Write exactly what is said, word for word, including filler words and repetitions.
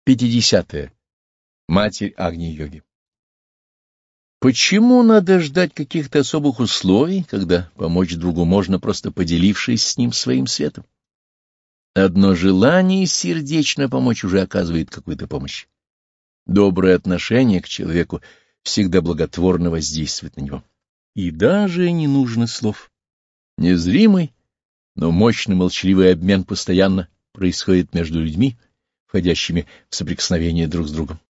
пятидесятое. Матерь Агни-йоги. Почему надо ждать каких-то особых условий, когда помочь другу можно, просто поделившись с ним своим светом? Одно желание сердечно помочь уже оказывает какую-то помощь. Доброе отношение к человеку всегда благотворно воздействует на него. И даже не нужно слов. Незримый, но мощный молчаливый обмен постоянно происходит между людьми, входящими в соприкосновение друг с другом.